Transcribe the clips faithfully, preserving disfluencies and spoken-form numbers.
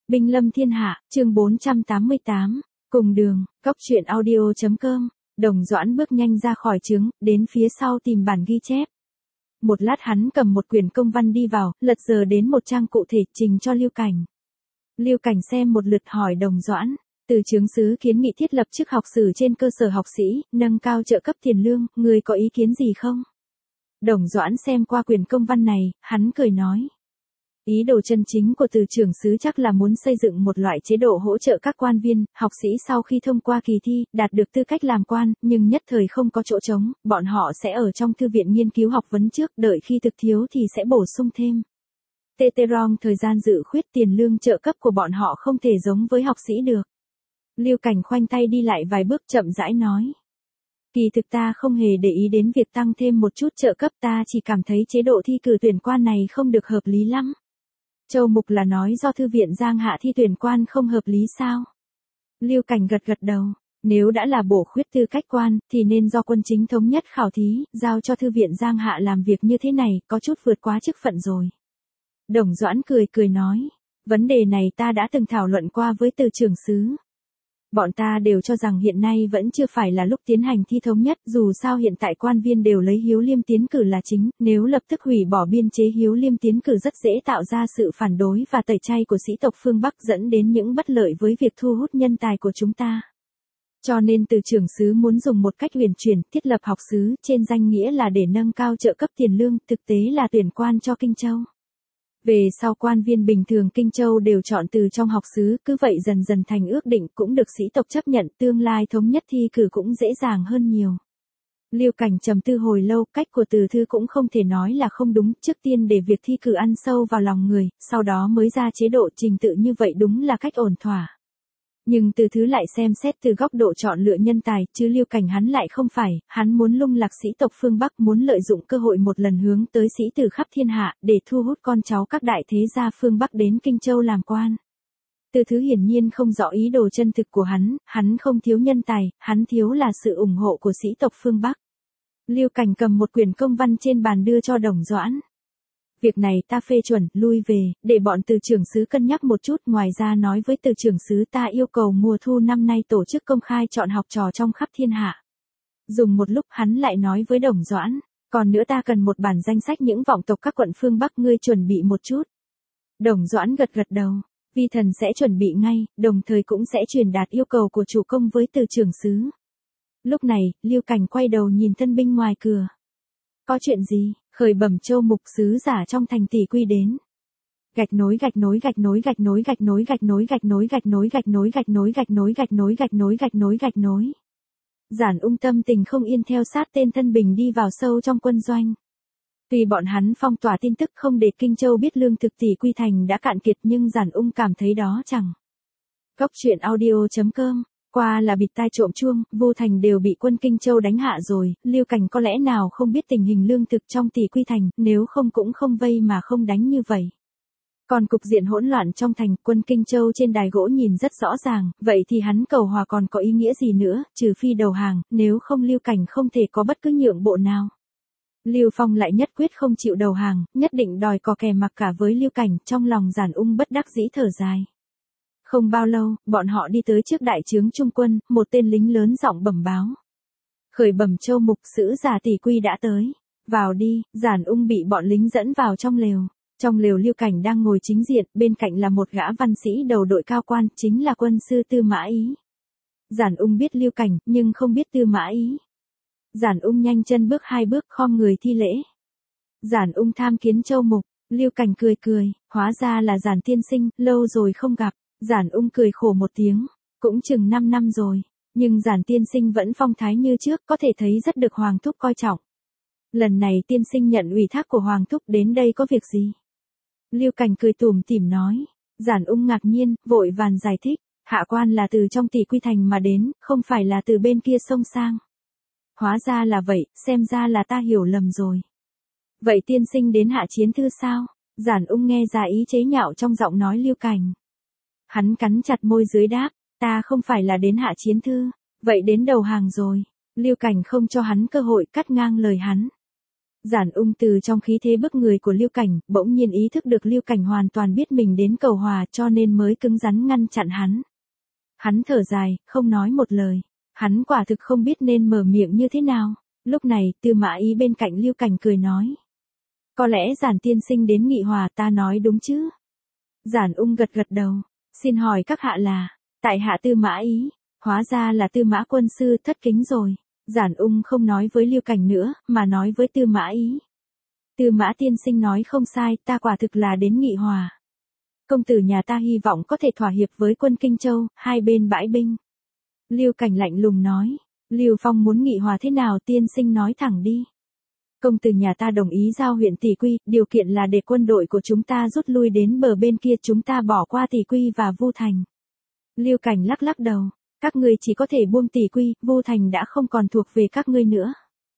Binh lâm thiên hạ, chương bốn trăm tám mươi tám, cùng đường, cốc truyện audio chấm com, Đồng Doãn bước nhanh ra khỏi trướng, đến phía sau tìm bản ghi chép. Một lát hắn cầm một quyển công văn đi vào, lật giờ đến một trang cụ thể trình cho Lưu Cảnh. Lưu Cảnh xem một lượt hỏi Đồng Doãn, từ chướng sứ kiến nghị thiết lập chức học sử trên cơ sở học sĩ, nâng cao trợ cấp tiền lương, người có ý kiến gì không? Đồng Doãn xem qua quyển công văn này, hắn cười nói. Ý đồ chân chính của từ trưởng sứ chắc là muốn xây dựng một loại chế độ hỗ trợ các quan viên, học sĩ sau khi thông qua kỳ thi, đạt được tư cách làm quan, nhưng nhất thời không có chỗ trống, bọn họ sẽ ở trong thư viện nghiên cứu học vấn trước, đợi khi thực thiếu thì sẽ bổ sung thêm. Teterong thời gian dự khuyết tiền lương trợ cấp của bọn họ không thể giống với học sĩ được. Lưu Cảnh khoanh tay đi lại vài bước chậm rãi nói. Kỳ thực ta không hề để ý đến việc tăng thêm một chút trợ cấp, ta chỉ cảm thấy chế độ thi cử tuyển quan này không được hợp lý lắm. Châu Mục là nói do thư viện Giang Hạ thi tuyển quan không hợp lý sao? Lưu Cảnh gật gật đầu, nếu đã là bổ khuyết tư cách quan, thì nên do quân chính thống nhất khảo thí, giao cho thư viện Giang Hạ làm việc như thế này, có chút vượt quá chức phận rồi. Đồng Doãn cười cười nói, vấn đề này ta đã từng thảo luận qua với từ trưởng sứ. Bọn ta đều cho rằng hiện nay vẫn chưa phải là lúc tiến hành thi thống nhất, dù sao hiện tại quan viên đều lấy hiếu liêm tiến cử là chính, nếu lập tức hủy bỏ biên chế hiếu liêm tiến cử rất dễ tạo ra sự phản đối và tẩy chay của sĩ tộc phương Bắc, dẫn đến những bất lợi với việc thu hút nhân tài của chúng ta. Cho nên từ trưởng sứ muốn dùng một cách huyền chuyển, thiết lập học sứ, trên danh nghĩa là để nâng cao trợ cấp tiền lương, thực tế là tuyển quan cho Kinh Châu. Về sau quan viên bình thường Kinh Châu đều chọn từ trong học xứ, cứ vậy dần dần thành ước định cũng được sĩ tộc chấp nhận, tương lai thống nhất thi cử cũng dễ dàng hơn nhiều. Lưu Cảnh trầm tư hồi lâu, cách của Từ Thư cũng không thể nói là không đúng, trước tiên để việc thi cử ăn sâu vào lòng người, sau đó mới ra chế độ trình tự như vậy đúng là cách ổn thỏa. Nhưng Từ Thứ lại xem xét từ góc độ chọn lựa nhân tài, chứ Lưu Cảnh hắn lại không phải, hắn muốn lung lạc sĩ tộc phương Bắc, muốn lợi dụng cơ hội một lần hướng tới sĩ tử khắp thiên hạ, để thu hút con cháu các đại thế gia phương Bắc đến Kinh Châu làm quan. Từ Thứ hiển nhiên không rõ ý đồ chân thực của hắn, hắn không thiếu nhân tài, hắn thiếu là sự ủng hộ của sĩ tộc phương Bắc. Lưu Cảnh cầm một quyển công văn trên bàn đưa cho Đồng Doãn. Việc này ta phê chuẩn, lui về, để bọn từ trưởng sứ cân nhắc một chút, ngoài ra nói với từ trưởng sứ ta yêu cầu mùa thu năm nay tổ chức công khai chọn học trò trong khắp thiên hạ. Dùng một lúc hắn lại nói với Đồng Doãn, còn nữa ta cần một bản danh sách những vọng tộc các quận phương Bắc, ngươi chuẩn bị một chút. Đồng Doãn gật gật đầu, vi thần sẽ chuẩn bị ngay, đồng thời cũng sẽ truyền đạt yêu cầu của chủ công với từ trưởng sứ. Lúc này, Lưu Cảnh quay đầu nhìn thân binh ngoài cửa. Có chuyện gì? Khởi bẩm Châu Mục, sứ giả trong thành tỷ quy đến. Gạch nối gạch nối gạch nối gạch nối gạch nối gạch nối gạch nối gạch nối gạch nối gạch nối gạch nối gạch nối gạch nối gạch nối gạch nối. Giản Ung tâm tình không yên theo sát tên thân binh đi vào sâu trong quân doanh. Tuy bọn hắn phong tỏa tin tức không để Kinh Châu biết lương thực tỷ quy thành đã cạn kiệt, nhưng Giản Ung cảm thấy đó chẳng. Cốc truyện audio chấm com. Qua là bịt tai trộm chuông, vô thành đều bị quân Kinh Châu đánh hạ rồi, Lưu Cảnh có lẽ nào không biết tình hình lương thực trong tỷ quy thành, nếu không cũng không vây mà không đánh như vậy. Còn cục diện hỗn loạn trong thành, quân Kinh Châu trên đài gỗ nhìn rất rõ ràng, vậy thì hắn cầu hòa còn có ý nghĩa gì nữa, trừ phi đầu hàng, nếu không Lưu Cảnh không thể có bất cứ nhượng bộ nào. Lưu Phong lại nhất quyết không chịu đầu hàng, nhất định đòi cò kè mặc cả với Lưu Cảnh, trong lòng Giản Ung bất đắc dĩ thở dài. Không bao lâu, bọn họ đi tới trước đại trướng trung quân, một tên lính lớn giọng bẩm báo. Khởi bẩm Châu Mục, sứ giả tỷ quy đã tới. Vào đi. Giản Ung bị bọn lính dẫn vào trong lều. Trong lều Lưu Cảnh đang ngồi chính diện, bên cạnh là một gã văn sĩ đầu đội cao quan, chính là quân sư Tư Mã Ý. Giản Ung biết Lưu Cảnh, nhưng không biết Tư Mã Ý. Giản Ung nhanh chân bước hai bước, khom người thi lễ. Giản Ung tham kiến Châu Mục. Lưu Cảnh cười cười, hóa ra là Giản tiên sinh, lâu rồi không gặp. Giản Ung cười khổ một tiếng, cũng chừng năm năm rồi, nhưng Giản tiên sinh vẫn phong thái như trước, có thể thấy rất được Hoàng thúc coi trọng. Lần này tiên sinh nhận ủy thác của Hoàng thúc đến đây có việc gì? Lưu Cảnh cười tủm tỉm nói. Giản Ung ngạc nhiên, vội vàng giải thích, hạ quan là từ trong tỷ quy thành mà đến, không phải là từ bên kia sông sang. Hóa ra là vậy, xem ra là ta hiểu lầm rồi. Vậy tiên sinh đến hạ chiến thư sao? Giản Ung nghe ra ý chế nhạo trong giọng nói Lưu Cảnh. Hắn cắn chặt môi dưới đáp, ta không phải là đến hạ chiến thư, vậy đến đầu hàng rồi. Lưu Cảnh không cho hắn cơ hội, cắt ngang lời hắn. Giản Ung từ trong khí thế bức người của Lưu Cảnh, bỗng nhiên ý thức được Lưu Cảnh hoàn toàn biết mình đến cầu hòa cho nên mới cứng rắn ngăn chặn hắn. Hắn thở dài, không nói một lời. Hắn quả thực không biết nên mở miệng như thế nào. Lúc này, Tư Mã Ý bên cạnh Lưu Cảnh cười nói. Có lẽ Giản tiên sinh đến nghị hòa, ta nói đúng chứ? Giản Ung gật gật đầu. Xin hỏi các hạ là, tại hạ Tư Mã Ý, hóa ra là Tư Mã quân sư, thất kính rồi. Giản Ung không nói với Lưu Cảnh nữa, mà nói với Tư Mã Ý. Tư Mã tiên sinh nói không sai, ta quả thực là đến nghị hòa. Công tử nhà ta hy vọng có thể thỏa hiệp với quân Kinh Châu, hai bên bãi binh. Lưu Cảnh lạnh lùng nói, Lưu Phong muốn nghị hòa thế nào, tiên sinh nói thẳng đi. Công tử nhà ta đồng ý giao huyện Tỷ Quy, điều kiện là để quân đội của chúng ta rút lui đến bờ bên kia, chúng ta bỏ qua Tỷ Quy và Vu Thành. Lưu Cảnh lắc lắc đầu, các ngươi chỉ có thể buông Tỷ Quy, Vu Thành đã không còn thuộc về các ngươi nữa.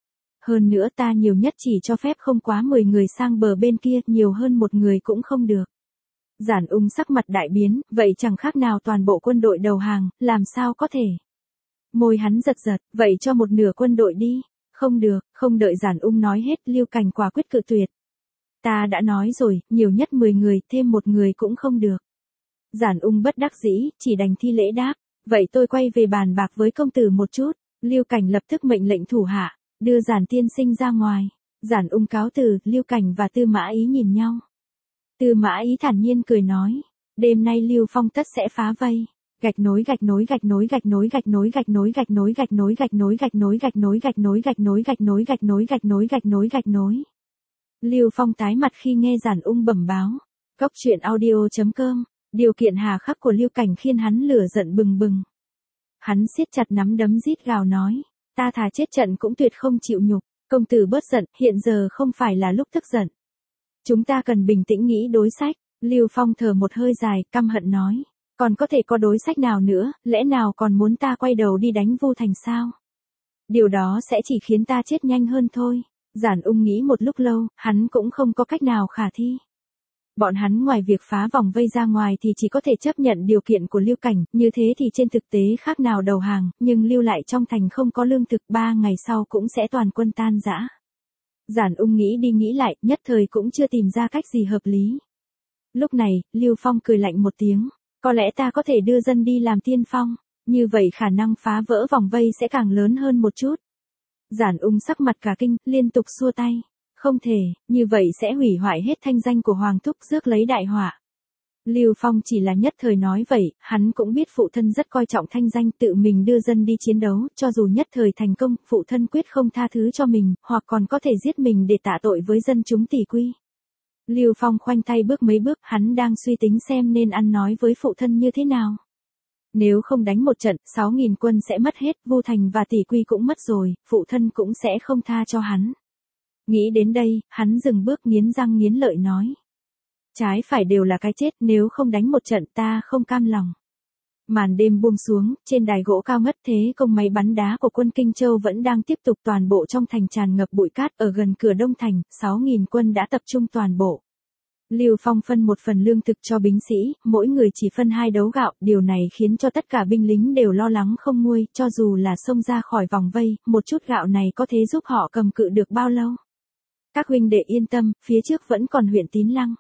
Hơn nữa ta nhiều nhất chỉ cho phép không quá mười người sang bờ bên kia, nhiều hơn một người cũng không được. Giản Ung sắc mặt đại biến, vậy chẳng khác nào toàn bộ quân đội đầu hàng, làm sao có thể. Môi hắn giật giật, vậy cho một nửa quân đội đi. Không được, không đợi Giản Ung nói hết, Lưu Cảnh quả quyết cự tuyệt. Ta đã nói rồi, nhiều nhất mười người, thêm một người cũng không được. Giản Ung bất đắc dĩ, chỉ đành thi lễ đáp, vậy tôi quay về bàn bạc với công tử một chút. Lưu Cảnh lập tức mệnh lệnh thủ hạ, đưa Giản tiên sinh ra ngoài. Giản Ung cáo từ, Lưu Cảnh và Tư Mã Ý nhìn nhau. Tư Mã Ý thản nhiên cười nói, đêm nay Lưu Phong tất sẽ phá vây. Gạch nối gạch nối gạch nối gạch nối gạch nối gạch nối gạch nối gạch nối gạch nối gạch nối gạch nối gạch nối gạch nối gạch nối gạch nối gạch nối gạch nối gạch nối. Lưu Phong tái mặt khi nghe Giản Ung bẩm báo. Góc truyện audio chấm com, điều kiện hà khắc của Lưu Cảnh khiến hắn lửa giận bừng bừng. Hắn siết chặt nắm đấm rít gào nói, ta thà chết trận cũng tuyệt không chịu nhục, công tử bớt giận, hiện giờ không phải là lúc tức giận. Chúng ta cần bình tĩnh nghĩ đối sách. Lưu Phong thở một hơi dài, căm hận nói. Còn có thể có đối sách nào nữa, lẽ nào còn muốn ta quay đầu đi đánh Vu Thành sao? Điều đó sẽ chỉ khiến ta chết nhanh hơn thôi. Giản Ung nghĩ một lúc lâu, hắn cũng không có cách nào khả thi. Bọn hắn ngoài việc phá vòng vây ra ngoài thì chỉ có thể chấp nhận điều kiện của Lưu Cảnh, như thế thì trên thực tế khác nào đầu hàng, nhưng lưu lại trong thành không có lương thực, ba ngày sau cũng sẽ toàn quân tan rã. Giản Ung nghĩ đi nghĩ lại, nhất thời cũng chưa tìm ra cách gì hợp lý. Lúc này, Lưu Phong cười lạnh một tiếng. Có lẽ ta có thể đưa dân đi làm tiên phong, như vậy khả năng phá vỡ vòng vây sẽ càng lớn hơn một chút. Giản Ung sắc mặt cả kinh, liên tục xua tay. Không thể, như vậy sẽ hủy hoại hết thanh danh của Hoàng Thúc, rước lấy đại họa. Lưu Phong chỉ là nhất thời nói vậy, hắn cũng biết phụ thân rất coi trọng thanh danh, tự mình đưa dân đi chiến đấu, cho dù nhất thời thành công, phụ thân quyết không tha thứ cho mình, hoặc còn có thể giết mình để tạ tội với dân chúng Tỷ Quy. Lưu Phong khoanh tay bước mấy bước, hắn đang suy tính xem nên ăn nói với phụ thân như thế nào. Nếu không đánh một trận, sáu nghìn quân sẽ mất hết, Vu Thành và Tỷ Quy cũng mất rồi, phụ thân cũng sẽ không tha cho hắn. Nghĩ đến đây, hắn dừng bước nghiến răng nghiến lợi nói. Trái phải đều là cái chết, nếu không đánh một trận ta không cam lòng. Màn đêm buông xuống, trên đài gỗ cao ngất thế công máy bắn đá của quân Kinh Châu vẫn đang tiếp tục, toàn bộ trong thành tràn ngập bụi cát, ở gần cửa Đông Thành, sáu nghìn quân đã tập trung toàn bộ. Lưu Phong phân một phần lương thực cho binh sĩ, mỗi người chỉ phân hai đấu gạo, điều này khiến cho tất cả binh lính đều lo lắng không nguôi, cho dù là xông ra khỏi vòng vây, một chút gạo này có thể giúp họ cầm cự được bao lâu. Các huynh đệ yên tâm, phía trước vẫn còn huyện Tín Lăng.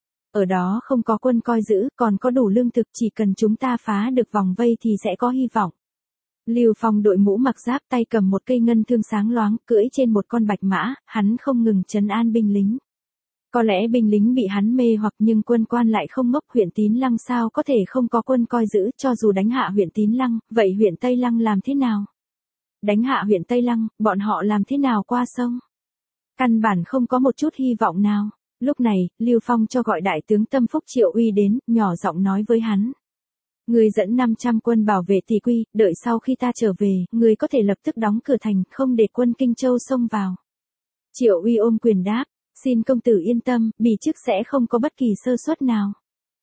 Ở đó không có quân coi giữ, còn có đủ lương thực, chỉ cần chúng ta phá được vòng vây thì sẽ có hy vọng. Lưu Phong đội mũ mặc giáp, tay cầm một cây ngân thương sáng loáng, cưỡi trên một con bạch mã, hắn không ngừng trấn an binh lính. Có lẽ binh lính bị hắn mê hoặc, nhưng quân quan lại không ngốc, huyện Tín Lăng sao có thể không có quân coi giữ, cho dù đánh hạ huyện Tín Lăng, vậy huyện Tây Lăng làm thế nào? Đánh hạ huyện Tây Lăng, bọn họ làm thế nào qua sông? Căn bản không có một chút hy vọng nào. Lúc này, Lưu Phong cho gọi đại tướng Tâm Phúc Triệu Uy đến, nhỏ giọng nói với hắn. Người dẫn năm trăm quân bảo vệ Tỷ Quy, đợi sau khi ta trở về, người có thể lập tức đóng cửa thành, không để quân Kinh Châu xông vào. Triệu Uy ôm quyền đáp, xin công tử yên tâm, bỉ chức sẽ không có bất kỳ sơ suất nào.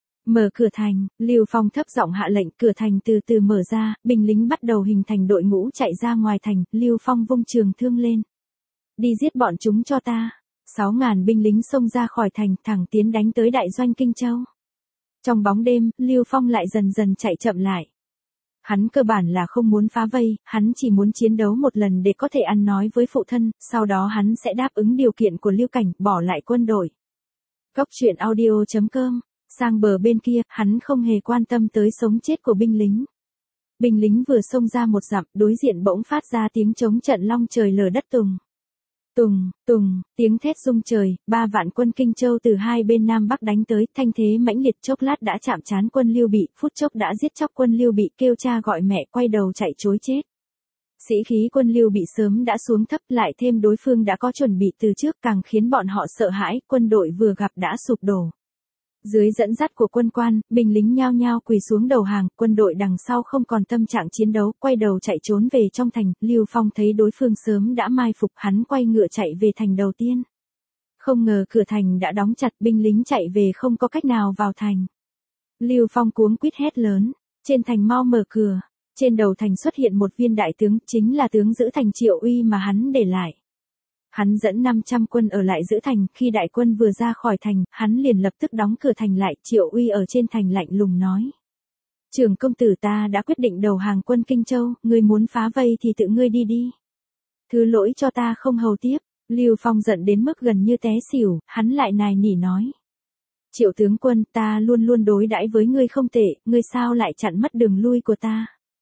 Mở cửa thành, Lưu Phong thấp giọng hạ lệnh, cửa thành từ từ mở ra, binh lính bắt đầu hình thành đội ngũ chạy ra ngoài thành, Lưu Phong vung trường thương lên. Đi giết bọn chúng cho ta. Sáu ngàn binh lính xông ra khỏi thành, thẳng tiến đánh tới đại doanh Kinh Châu. Trong bóng đêm, Lưu Phong lại dần dần chạy chậm lại. Hắn cơ bản là không muốn phá vây, hắn chỉ muốn chiến đấu một lần để có thể ăn nói với phụ thân, sau đó hắn sẽ đáp ứng điều kiện của Lưu Cảnh, bỏ lại quân đội. Cốc truyện audio chấm com, sang bờ bên kia, hắn không hề quan tâm tới sống chết của binh lính. Binh lính vừa xông ra một dặm, đối diện bỗng phát ra tiếng trống trận long trời lở đất tùng. Tùng, tùng, tiếng thét rung trời, ba vạn quân Kinh Châu từ hai bên Nam Bắc đánh tới, thanh thế mãnh liệt chốc lát đã chạm trán quân Lưu Bị, phút chốc đã giết chóc quân Lưu Bị, kêu cha gọi mẹ, quay đầu chạy trối chết. Sĩ khí quân Lưu Bị sớm đã xuống thấp, lại thêm đối phương đã có chuẩn bị từ trước, càng khiến bọn họ sợ hãi, quân đội vừa gặp đã sụp đổ. Dưới dẫn dắt của quân quan, binh lính nhao nhao quỳ xuống đầu hàng, quân đội đằng sau không còn tâm trạng chiến đấu, quay đầu chạy trốn về trong thành. Lưu Phong thấy đối phương sớm đã mai phục, hắn quay ngựa chạy về thành đầu tiên. Không ngờ cửa thành đã đóng chặt, binh lính chạy về không có cách nào vào thành. Lưu Phong cuống quýt hét lớn, trên thành mau mở cửa. Trên đầu thành xuất hiện một viên đại tướng, chính là tướng giữ thành Triệu Uy mà hắn để lại. Hắn dẫn năm trăm quân ở lại giữ thành, khi đại quân vừa ra khỏi thành, hắn liền lập tức đóng cửa thành lại. Triệu Uy ở trên thành lạnh lùng nói: Trưởng công tử, ta đã quyết định đầu hàng quân Kinh Châu, ngươi muốn phá vây thì tự ngươi đi đi. Thứ lỗi cho ta không hầu tiếp. Lưu Phong giận đến mức gần như té xỉu, hắn lại nài nỉ nói: Triệu tướng quân, ta luôn luôn đối đãi với ngươi không tệ, ngươi sao lại chặn mất đường lui của ta?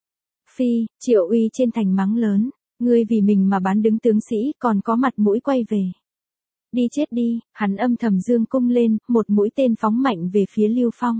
Phi, Triệu Uy trên thành mắng lớn: Ngươi vì mình mà bán đứng tướng sĩ, còn có mặt mũi quay về. Đi chết đi, hắn âm thầm dương cung lên, một mũi tên phóng mạnh về phía Lưu Phong.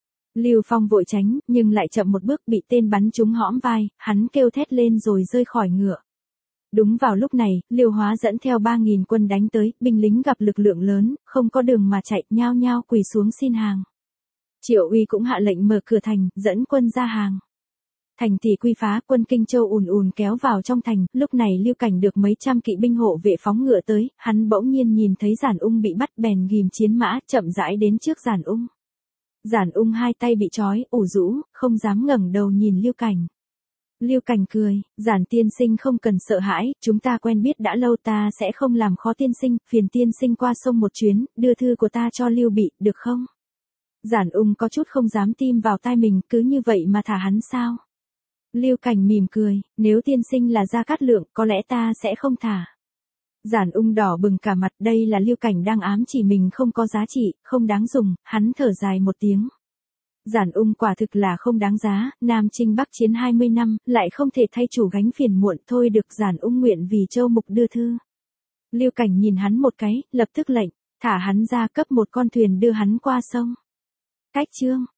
Lưu Phong vội tránh, nhưng lại chậm một bước, bị tên bắn trúng hõm vai, hắn kêu thét lên rồi rơi khỏi ngựa. Đúng vào lúc này, Lưu Hóa dẫn theo ba nghìn quân đánh tới, binh lính gặp lực lượng lớn, không có đường mà chạy, nhao nhao quỳ xuống xin hàng. Triệu Uy cũng hạ lệnh mở cửa thành, dẫn quân ra hàng. Thành thì quy phá, quân Kinh Châu ùn ùn kéo vào trong thành, lúc này Lưu Cảnh được mấy trăm kỵ binh hộ vệ phóng ngựa tới, hắn bỗng nhiên nhìn thấy Giản Ung bị bắt, bèn ghim chiến mã, chậm rãi đến trước Giản Ung. Giản Ung hai tay bị trói, ủ rũ, không dám ngẩng đầu nhìn Lưu Cảnh. Lưu Cảnh cười: Giản tiên sinh không cần sợ hãi, chúng ta quen biết đã lâu, ta sẽ không làm khó tiên sinh, phiền tiên sinh qua sông một chuyến, đưa thư của ta cho Lưu Bị, được không? Giản Ung có chút không dám tin vào tai mình, cứ như vậy mà thả hắn sao? Lưu Cảnh mỉm cười: Nếu tiên sinh là Gia Cát Lượng, có lẽ ta sẽ không thả. Giản Ung đỏ bừng cả mặt, đây là Lưu Cảnh đang ám chỉ mình không có giá trị, không đáng dùng, hắn thở dài một tiếng. Giản Ung quả thực là không đáng giá, Nam Chinh Bắc Chiến hai mươi năm, lại không thể thay chủ gánh phiền muộn, thôi được. Giản Ung nguyện vì Châu Mục đưa thư. Lưu Cảnh nhìn hắn một cái, lập tức lệnh, thả hắn ra, cấp một con thuyền đưa hắn qua sông. Cách chương